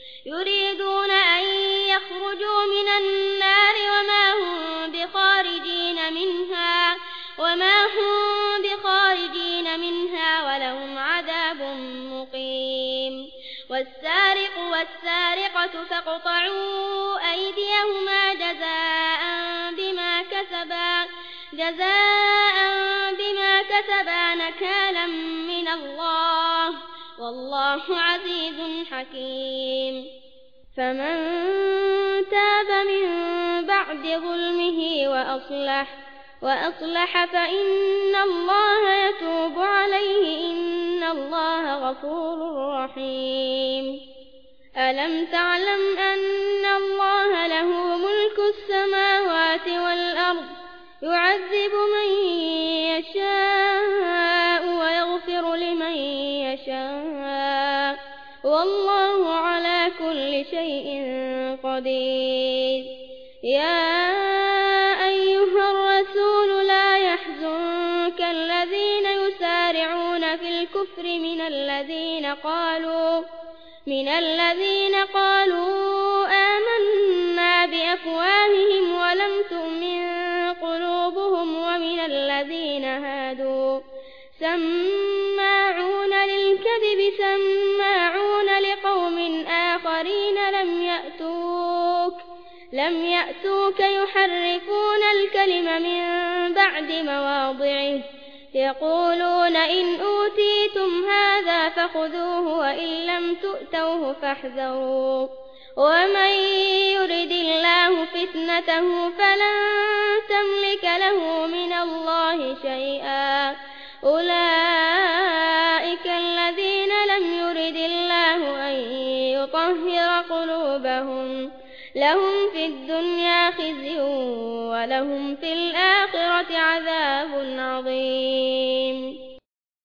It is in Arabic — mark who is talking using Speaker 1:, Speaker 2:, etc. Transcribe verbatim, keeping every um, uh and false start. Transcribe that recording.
Speaker 1: يريدون أن يخرجوا من النار وما هم بخارجين منها وما هم بخارجين منها ولهم عذاب مقيم. والسارق والسارقة فاقطعوا أيديهما جزاء بما كسبا جزاء بما كسبا نكالا من الله والله عزيز حكيم. فمن تاب من بعد ظلمه وأصلح وأصلح فإن الله يتوب عليه إن الله غفور رحيم. ألم تعلم أن الله له ملك السماوات والأرض يعذب من يشاء ويغفر لمن يشاء والله على كل شيء قدير. يا أيها الرسول لا يحزنك الذين يسارعون في الكفر من الذين قالوا من الذين قالوا آمنا بأفواههم ولم تؤمن قلوبهم ومن الذين هادوا سماعون للكذب سماعون لقوم آخرين لم يأتوك لم يأتوك يحرفون الكلم من بعد مواضعه يقولون إن أوتيتم هذا فخذوه وإن لم تؤتوه فاحذروا ومن يرد الله فتنته فلن تملك له من الله شيئا أولئك الذين لم يرد الله أن يطهر قلوبهم لهم في الدنيا خزي ولهم في الآخرة عذاب عظيم.